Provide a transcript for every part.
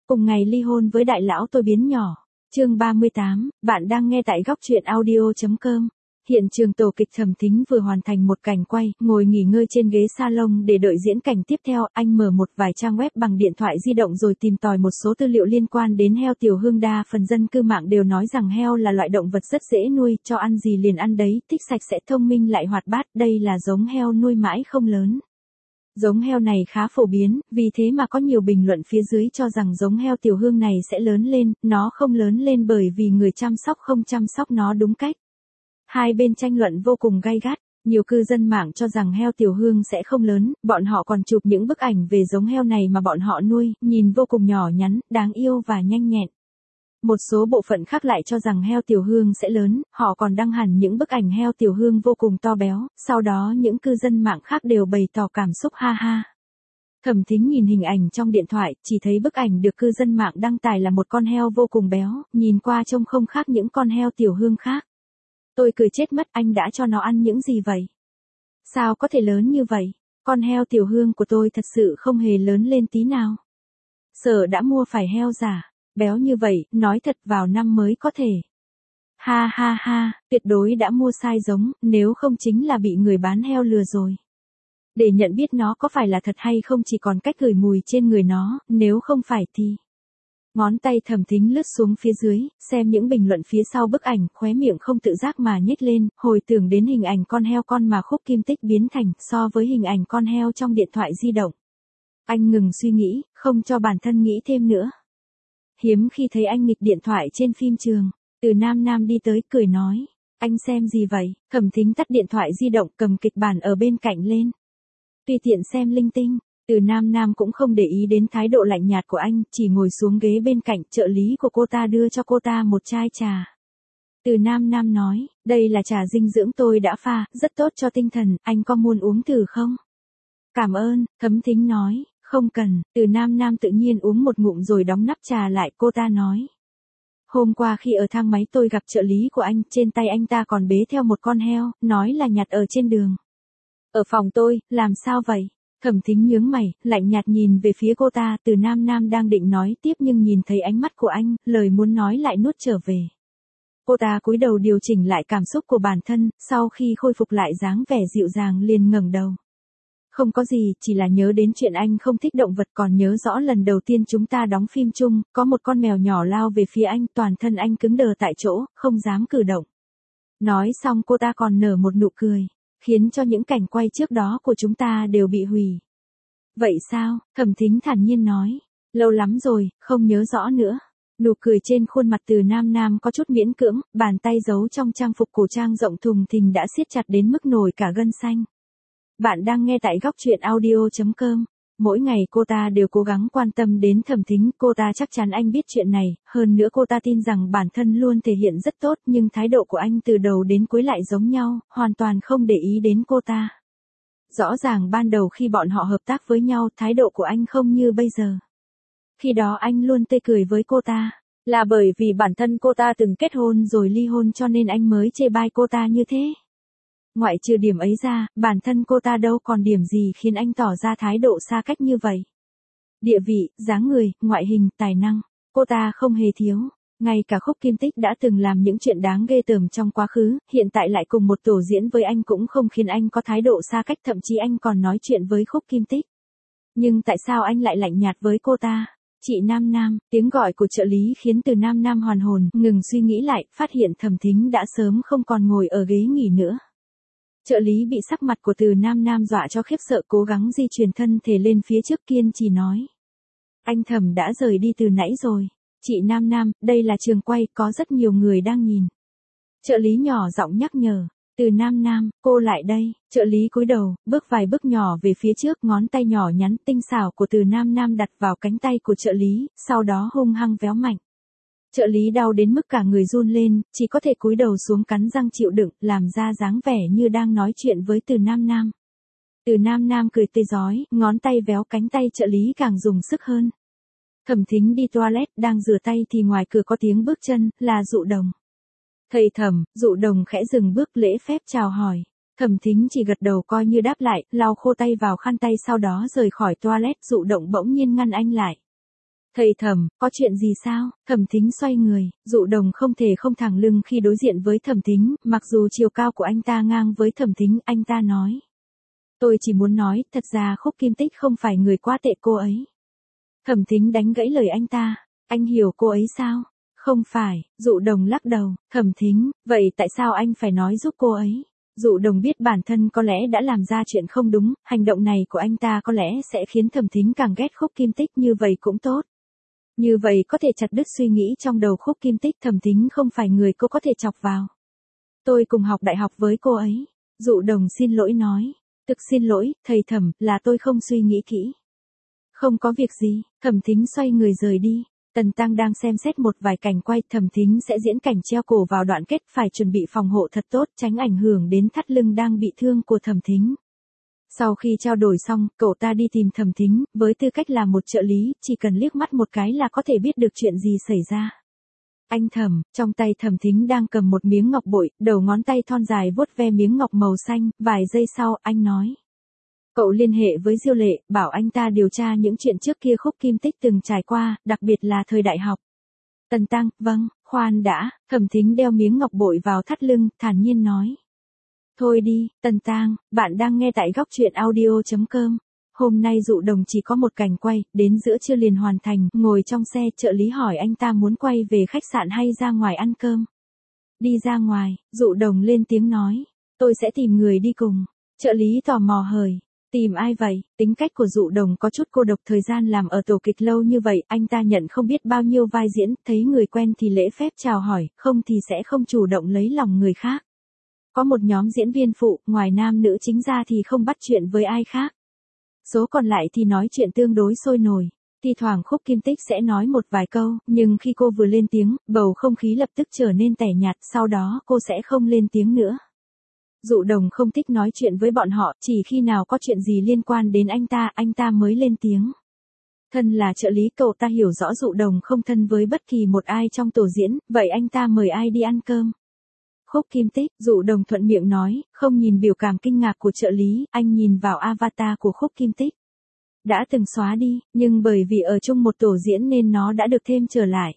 Cùng ngày ly hôn với đại lão tôi biến nhỏ. Chương 38, bạn đang nghe tại góc truyện audio.com. Hiện trường tổ kịch Thẩm Thính vừa hoàn thành một cảnh quay, ngồi nghỉ ngơi trên ghế salon để đợi diễn cảnh tiếp theo. Anh mở một vài trang web bằng điện thoại di động rồi tìm tòi một số tư liệu liên quan đến heo Tiểu Hương. Đa phần dân cư mạng đều nói rằng heo là loại động vật rất dễ nuôi, cho ăn gì liền ăn đấy, thích sạch sẽ, thông minh lại hoạt bát. Đây là giống heo nuôi mãi không lớn. Giống heo này khá phổ biến, vì thế mà có nhiều bình luận phía dưới cho rằng giống heo Tiểu Hương này sẽ lớn lên. Nó không lớn lên bởi vì người chăm sóc không chăm sóc nó đúng cách. Hai bên tranh luận vô cùng gay gắt. Nhiều cư dân mạng cho rằng heo Tiểu Hương sẽ không lớn, bọn họ còn chụp những bức ảnh về giống heo này mà bọn họ nuôi, nhìn vô cùng nhỏ nhắn, đáng yêu và nhanh nhẹn. Một số bộ phận khác lại cho rằng heo Tiểu Hương sẽ lớn, họ còn đăng hẳn những bức ảnh heo Tiểu Hương vô cùng to béo, sau đó những cư dân mạng khác đều bày tỏ cảm xúc ha ha. Thẩm Thính nhìn hình ảnh trong điện thoại, chỉ thấy bức ảnh được cư dân mạng đăng tải là một con heo vô cùng béo, nhìn qua trông không khác những con heo Tiểu Hương khác. Tôi cười chết mất, anh đã cho nó ăn những gì vậy? Sao có thể lớn như vậy? Con heo Tiểu Hương của tôi thật sự không hề lớn lên tí nào. Sợ đã mua phải heo giả, béo như vậy, nói thật vào năm mới có thể. Ha ha ha, tuyệt đối đã mua sai giống, nếu không chính là bị người bán heo lừa rồi. Để nhận biết nó có phải là thật hay không chỉ còn cách gửi mùi trên người nó, nếu không phải thì... Ngón tay Thẩm Thính lướt xuống phía dưới, xem những bình luận phía sau bức ảnh, khóe miệng không tự giác mà nhếch lên, hồi tưởng đến hình ảnh con heo con mà Khúc Kim Tích biến thành so với hình ảnh con heo trong điện thoại di động. Anh ngừng suy nghĩ, không cho bản thân nghĩ thêm nữa. Hiếm khi thấy anh nghịch điện thoại trên phim trường. Từ Nam Nam đi tới, cười nói. Anh xem gì vậy? Thẩm Thính tắt điện thoại di động, cầm kịch bản ở bên cạnh lên. Tùy tiện xem linh tinh. Từ Nam Nam cũng không để ý đến thái độ lạnh nhạt của anh, chỉ ngồi xuống ghế bên cạnh, trợ lý của cô ta đưa cho cô ta một chai trà. Từ Nam Nam nói, đây là trà dinh dưỡng tôi đã pha, rất tốt cho tinh thần, anh có muốn uống thử không? Cảm ơn, Thẩm Thính nói, không cần. Từ Nam Nam tự nhiên uống một ngụm rồi đóng nắp trà lại, cô ta nói. Hôm qua khi ở thang máy tôi gặp trợ lý của anh, trên tay anh ta còn bế theo một con heo, nói là nhặt ở trên đường. Ở phòng tôi, làm sao vậy? Thẩm Thính nhướng mày, lạnh nhạt nhìn về phía cô ta. Từ Nam Nam đang định nói tiếp nhưng nhìn thấy ánh mắt của anh, lời muốn nói lại nuốt trở về. Cô ta cúi đầu điều chỉnh lại cảm xúc của bản thân, sau khi khôi phục lại dáng vẻ dịu dàng liền ngẩng đầu. Không có gì, chỉ là nhớ đến chuyện anh không thích động vật, còn nhớ rõ lần đầu tiên chúng ta đóng phim chung, có một con mèo nhỏ lao về phía anh, toàn thân anh cứng đờ tại chỗ, không dám cử động. Nói xong cô ta còn nở một nụ cười, khiến cho những cảnh quay trước đó của chúng ta đều bị hủy. Vậy sao? Thẩm Thính thản nhiên nói. Lâu lắm rồi, không nhớ rõ nữa. Nụ cười trên khuôn mặt Từ Nam Nam có chút miễn cưỡng, bàn tay giấu trong trang phục cổ trang rộng thùng thình đã siết chặt đến mức nổi cả gân xanh. Bạn đang nghe tại góc truyện audio.com. Mỗi ngày cô ta đều cố gắng quan tâm đến Thẩm Thính, cô ta chắc chắn anh biết chuyện này, hơn nữa cô ta tin rằng bản thân luôn thể hiện rất tốt, nhưng thái độ của anh từ đầu đến cuối lại giống nhau, hoàn toàn không để ý đến cô ta. Rõ ràng ban đầu khi bọn họ hợp tác với nhau, thái độ của anh không như bây giờ. Khi đó anh luôn tươi cười với cô ta, là bởi vì bản thân cô ta từng kết hôn rồi ly hôn cho nên anh mới chê bai cô ta như thế. Ngoại trừ điểm ấy ra, bản thân cô ta đâu còn điểm gì khiến anh tỏ ra thái độ xa cách như vậy. Địa vị, dáng người, ngoại hình, tài năng, cô ta không hề thiếu. Ngay cả Khúc Kim Tích đã từng làm những chuyện đáng ghê tởm trong quá khứ, hiện tại lại cùng một tổ diễn với anh cũng không khiến anh có thái độ xa cách, thậm chí anh còn nói chuyện với Khúc Kim Tích. Nhưng tại sao anh lại lạnh nhạt với cô ta? Chị Nam Nam, tiếng gọi của trợ lý khiến Từ Nam Nam hoàn hồn, ngừng suy nghĩ lại, phát hiện Thẩm Thính đã sớm không còn ngồi ở ghế nghỉ nữa. Trợ lý bị sắc mặt của Từ Nam Nam dọa cho khiếp sợ, cố gắng di chuyển thân thể lên phía trước, kiên trì nói. Anh Thẩm đã rời đi từ nãy rồi. Chị Nam Nam, đây là trường quay, có rất nhiều người đang nhìn. Trợ lý nhỏ giọng nhắc nhở. Từ Nam Nam, cô lại đây. Trợ lý cúi đầu, bước vài bước nhỏ về phía trước, ngón tay nhỏ nhắn tinh xảo của Từ Nam Nam đặt vào cánh tay của trợ lý, sau đó hung hăng véo mạnh. Trợ lý đau đến mức cả người run lên, chỉ có thể cúi đầu xuống cắn răng chịu đựng, làm ra dáng vẻ như đang nói chuyện với Từ Nam Nam. Từ Nam Nam cười tươi rói, ngón tay véo cánh tay trợ lý càng dùng sức hơn. Thẩm Thính đi toilet, đang rửa tay thì ngoài cửa có tiếng bước chân, là Dụ Đồng. Thầy Thẩm, Dụ Đồng khẽ dừng bước lễ phép chào hỏi. Thẩm Thính chỉ gật đầu coi như đáp lại, lau khô tay vào khăn tay sau đó rời khỏi toilet. Dụ Động bỗng nhiên ngăn anh lại. Thầy Thẩm, có chuyện gì sao? Thẩm Thính xoay người, Dụ Đồng không thể không thẳng lưng khi đối diện với Thẩm Thính, mặc dù chiều cao của anh ta ngang với Thẩm Thính, anh ta nói. Tôi chỉ muốn nói, thật ra Khúc Kim Tích không phải người quá tệ cô ấy. Thẩm Thính đánh gãy lời anh ta, anh hiểu cô ấy sao? Không phải, Dụ Đồng lắc đầu, Thẩm Thính, vậy tại sao anh phải nói giúp cô ấy? Dụ Đồng biết bản thân có lẽ đã làm ra chuyện không đúng, hành động này của anh ta có lẽ sẽ khiến Thẩm Thính càng ghét Khúc Kim Tích, như vậy cũng tốt. Như vậy có thể chặt đứt suy nghĩ trong đầu Khúc Kim Tích. Thẩm Thính không phải người cô có thể chọc vào. Tôi cùng học đại học với cô ấy. Dụ Đồng xin lỗi nói. Thực xin lỗi, thầy Thẩm, là tôi không suy nghĩ kỹ. Không có việc gì. Thẩm Thính xoay người rời đi. Tần Tăng đang xem xét một vài cảnh quay. Thẩm Thính sẽ diễn cảnh treo cổ vào đoạn kết, phải chuẩn bị phòng hộ thật tốt, tránh ảnh hưởng đến thắt lưng đang bị thương của Thẩm Thính. Sau khi trao đổi xong, cậu ta đi tìm Thẩm Thính, với tư cách là một trợ lý, chỉ cần liếc mắt một cái là có thể biết được chuyện gì xảy ra. Anh Thẩm, trong tay Thẩm Thính đang cầm một miếng ngọc bội, đầu ngón tay thon dài vuốt ve miếng ngọc màu xanh, vài giây sau, anh nói. Cậu liên hệ với Diêu Lệ, bảo anh ta điều tra những chuyện trước kia Khúc Kim Tích từng trải qua, đặc biệt là thời đại học. Tần Tăng, vâng, khoan đã, Thẩm Thính đeo miếng ngọc bội vào thắt lưng, thản nhiên nói. Thôi đi, Tần Tăng, bạn đang nghe tại góc truyện audio.com. Hôm nay Dụ Đồng chỉ có một cảnh quay, đến giữa trưa liền hoàn thành, ngồi trong xe, trợ lý hỏi anh ta muốn quay về khách sạn hay ra ngoài ăn cơm. Đi ra ngoài, Dụ Đồng lên tiếng nói, tôi sẽ tìm người đi cùng. Trợ lý tò mò hời, tìm ai vậy? Tính cách của Dụ Đồng có chút cô độc, thời gian làm ở tổ kịch lâu như vậy, anh ta nhận không biết bao nhiêu vai diễn, thấy người quen thì lễ phép chào hỏi, không thì sẽ không chủ động lấy lòng người khác. Có một nhóm diễn viên phụ, ngoài nam nữ chính ra thì không bắt chuyện với ai khác. Số còn lại thì nói chuyện tương đối sôi nổi. Thi thoảng Khúc Kim Tích sẽ nói một vài câu, nhưng khi cô vừa lên tiếng, bầu không khí lập tức trở nên tẻ nhạt, sau đó cô sẽ không lên tiếng nữa. Dụ Đồng không thích nói chuyện với bọn họ, chỉ khi nào có chuyện gì liên quan đến anh ta mới lên tiếng. Thân là trợ lý, cậu ta hiểu rõ Dụ Đồng không thân với bất kỳ một ai trong tổ diễn, vậy anh ta mời ai đi ăn cơm? Khúc Kim Tích, Dụ Đồng thuận miệng nói, không nhìn biểu cảm kinh ngạc của trợ lý, anh nhìn vào avatar của Khúc Kim Tích. Đã từng xóa đi, nhưng bởi vì ở chung một tổ diễn nên nó đã được thêm trở lại.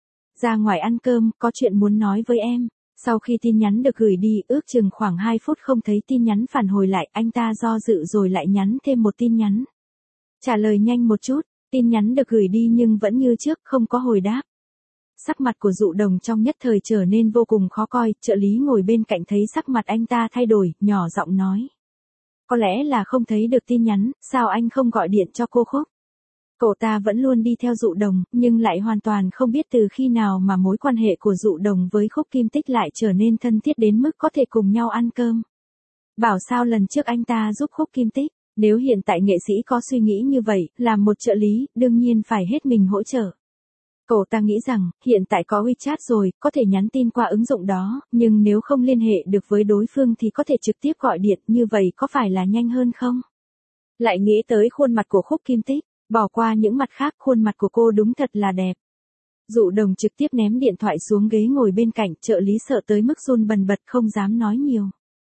Ra ngoài ăn cơm, có chuyện muốn nói với em. Sau khi tin nhắn được gửi đi, ước chừng khoảng 2 phút không thấy tin nhắn phản hồi lại, anh ta do dự rồi lại nhắn thêm một tin nhắn. Trả lời nhanh một chút, tin nhắn được gửi đi nhưng vẫn như trước, không có hồi đáp. Sắc mặt của Dụ Đồng trong nhất thời trở nên vô cùng khó coi, trợ lý ngồi bên cạnh thấy sắc mặt anh ta thay đổi, nhỏ giọng nói. Có lẽ là không thấy được tin nhắn, sao anh không gọi điện cho cô Khúc? Cậu ta vẫn luôn đi theo Dụ Đồng, nhưng lại hoàn toàn không biết từ khi nào mà mối quan hệ của Dụ Đồng với Khúc Kim Tích lại trở nên thân thiết đến mức có thể cùng nhau ăn cơm. Bảo sao lần trước anh ta giúp Khúc Kim Tích, nếu hiện tại nghệ sĩ có suy nghĩ như vậy, làm một trợ lý, đương nhiên phải hết mình hỗ trợ. Cậu ta nghĩ rằng, hiện tại có WeChat rồi, có thể nhắn tin qua ứng dụng đó, nhưng nếu không liên hệ được với đối phương thì có thể trực tiếp gọi điện, như vậy có phải là nhanh hơn không? Lại nghĩ tới khuôn mặt của Khúc Kim Tích, bỏ qua những mặt khác, khuôn mặt của cô đúng thật là đẹp. Dụ Đồng trực tiếp ném điện thoại xuống ghế ngồi bên cạnh, trợ lý sợ tới mức run bần bật không dám nói nhiều.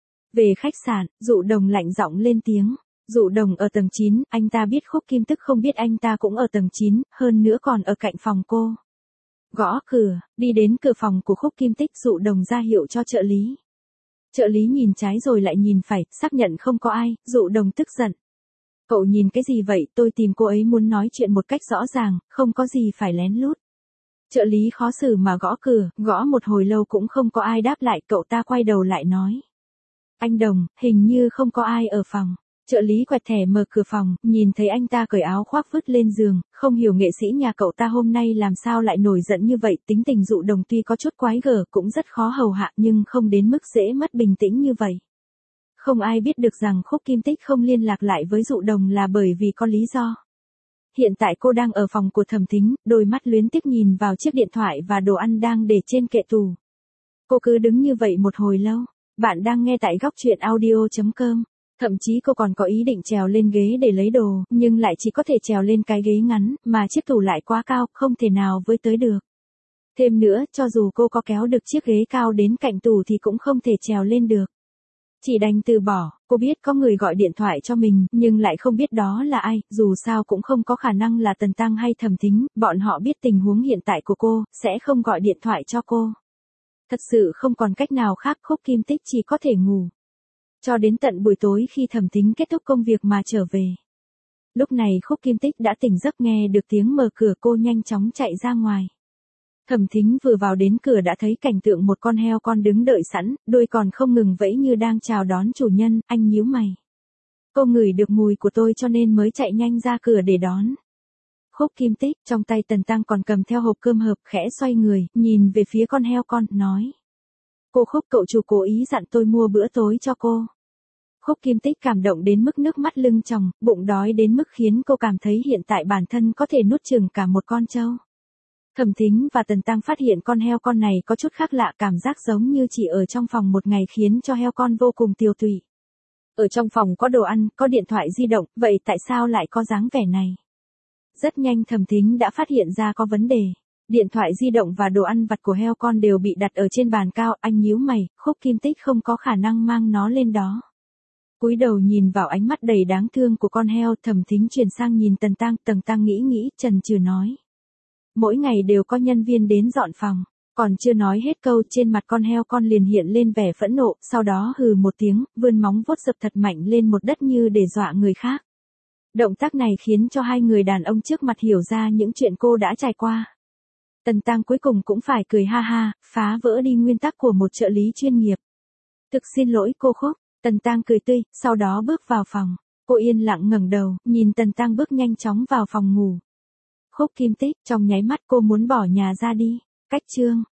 Về khách sạn, Dụ Đồng lạnh giọng lên tiếng. Dụ Đồng ở tầng 9, anh ta biết Khúc Kim Tức không biết anh ta cũng ở tầng 9, hơn nữa còn ở cạnh phòng cô. Gõ cửa, đi đến cửa phòng của Khúc Kim Tích, Dụ Đồng ra hiệu cho trợ lý. Trợ lý nhìn trái rồi lại nhìn phải, xác nhận không có ai, Dụ Đồng tức giận. Cậu nhìn cái gì vậy, tôi tìm cô ấy muốn nói chuyện một cách rõ ràng, không có gì phải lén lút. Trợ lý khó xử mà gõ cửa, gõ một hồi lâu cũng không có ai đáp lại, cậu ta quay đầu lại nói. Anh Đồng, hình như không có ai ở phòng. Trợ lý quẹt thẻ mở cửa phòng, nhìn thấy anh ta cởi áo khoác vứt lên giường, không hiểu nghệ sĩ nhà cậu ta hôm nay làm sao lại nổi giận như vậy, tính tình Dụ Đồng tuy có chút quái gở cũng rất khó hầu hạ nhưng không đến mức dễ mất bình tĩnh như vậy. Không ai biết được rằng Khúc Kim Tích không liên lạc lại với Dụ Đồng là bởi vì có lý do. Hiện tại cô đang ở phòng của Thẩm Thính, đôi mắt luyến tiếc nhìn vào chiếc điện thoại và đồ ăn đang để trên kệ tủ. Cô cứ đứng như vậy một hồi lâu. Bạn đang nghe tại góc truyện audio.com. Thậm chí cô còn có ý định trèo lên ghế để lấy đồ, nhưng lại chỉ có thể trèo lên cái ghế ngắn, mà chiếc tủ lại quá cao, không thể nào với tới được. Thêm nữa, cho dù cô có kéo được chiếc ghế cao đến cạnh tủ thì cũng không thể trèo lên được. Chỉ đành từ bỏ, cô biết có người gọi điện thoại cho mình, nhưng lại không biết đó là ai, dù sao cũng không có khả năng là Tần Tăng hay Thẩm Thính, bọn họ biết tình huống hiện tại của cô, sẽ không gọi điện thoại cho cô. Thật sự không còn cách nào khác, Khúc Kim Tích chỉ có thể ngủ. Cho đến tận buổi tối khi Thẩm Thính kết thúc công việc mà trở về. Lúc này Khúc Kim Tích đã tỉnh giấc, nghe được tiếng mở cửa, cô nhanh chóng chạy ra ngoài. Thẩm Thính vừa vào đến cửa đã thấy cảnh tượng một con heo con đứng đợi sẵn, đuôi còn không ngừng vẫy như đang chào đón chủ nhân, anh nhíu mày. Cô ngửi được mùi của tôi cho nên mới chạy nhanh ra cửa để đón. Khúc Kim Tích, trong tay Tần Tăng còn cầm theo hộp cơm hộp, khẽ xoay người, nhìn về phía con heo con, nói. Cô Khúc, cậu chủ cố ý dặn tôi mua bữa tối cho cô. Khúc Kim Tích cảm động đến mức nước mắt lưng tròng, bụng đói đến mức khiến cô cảm thấy hiện tại bản thân có thể nuốt chửng cả một con trâu. Thẩm Thính và Tần Tăng phát hiện con heo con này có chút khác lạ, cảm giác giống như chỉ ở trong phòng một ngày khiến cho heo con vô cùng tiều tụy. Ở trong phòng có đồ ăn, có điện thoại di động, vậy tại sao lại có dáng vẻ này? Rất nhanh Thẩm Thính đã phát hiện ra có vấn đề. Điện thoại di động và đồ ăn vặt của heo con đều bị đặt ở trên bàn cao, anh nhíu mày, Khúc Kim Tích không có khả năng mang nó lên đó. Cúi đầu nhìn vào ánh mắt đầy đáng thương của con heo, Thẩm Thính chuyển sang nhìn Tần Tăng, Tần Tăng nghĩ, chần chừ nói. Mỗi ngày đều có nhân viên đến dọn phòng, còn chưa nói hết câu, trên mặt con heo con liền hiện lên vẻ phẫn nộ, sau đó hừ một tiếng, vươn móng vuốt dập thật mạnh lên một đất như để dọa người khác. Động tác này khiến cho hai người đàn ông trước mặt hiểu ra những chuyện cô đã trải qua. Tần Tăng cuối cùng cũng phải cười ha ha, phá vỡ đi nguyên tắc của một trợ lý chuyên nghiệp. Thực xin lỗi cô Khúc, Tần Tăng cười tươi, sau đó bước vào phòng. Cô yên lặng ngẩng đầu, nhìn Tần Tăng bước nhanh chóng vào phòng ngủ. Khúc Kim Tích, trong nháy mắt cô muốn bỏ nhà ra đi. Cách chương